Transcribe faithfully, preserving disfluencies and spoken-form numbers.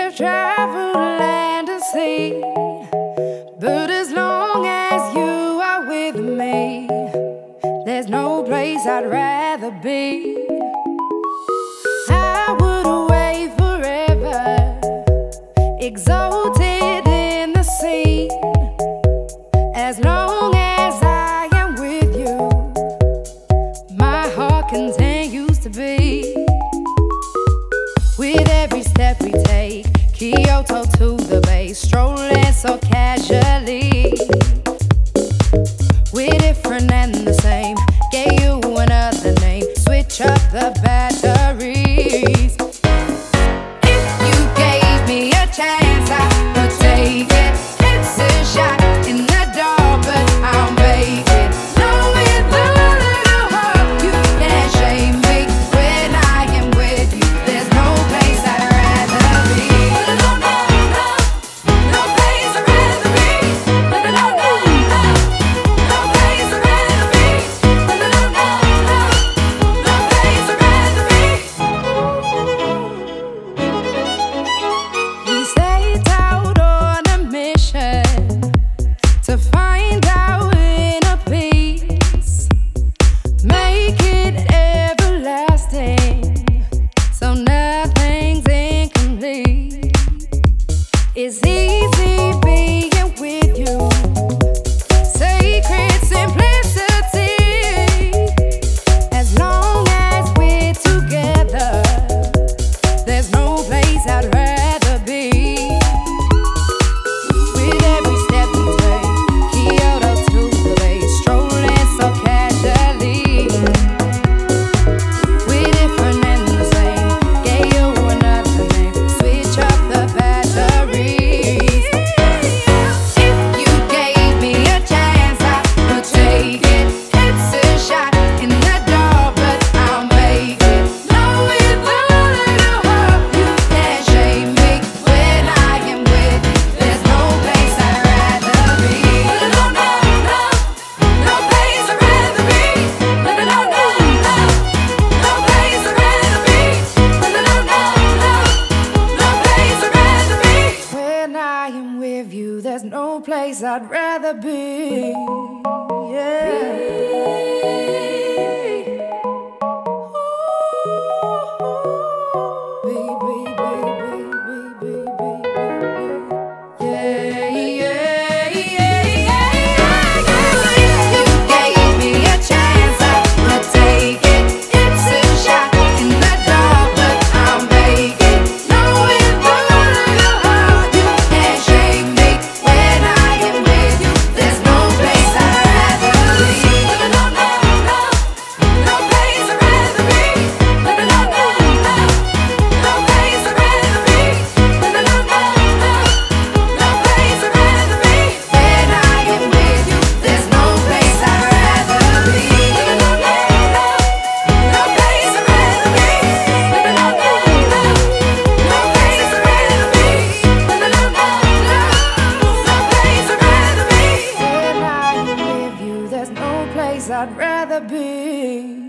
have traveled land and sea, but as long as you are with me, there's no place I'd rather be. I would away forever, exalted in the sea. As long as I am with you, my heart continues to beat. With every step we take, Kyoto to the bay, strolling so casually. We're different and the same, gave you another name, switch up the batteries. If you gave me a chance, I would take it. It's a shot in the dark, but I'll make it. Knowing the little hope you can't shame me. When I am with you, there's no place I'd rather be. No, no, no, no place I'd rather be. No, no, no, no, no place I'd rather be. No, no, no, no, no place I'd rather be. We set out on a mission to find our inner peace, make it everlasting, so nothing's incomplete. It's easy being with you, sacred simplicity. As long as we're together, there's no place I'd rather be. With every step we take, Kyoto to the bay, strolling so casually. We're different and the same, gave you another name, switch up the batteries. If you gave me a chance, I would take it. It's a shot in the dark, but I'll make it. Knowing the little hope you can't shame me. When I am with you, there's no place I'd rather be. No, no, no, no place I'd rather be. No, no, no, no, no place I'd rather be. No, no, no, no, no place I'd rather be. When I am with you, there's no place I'd rather be. I'd rather be.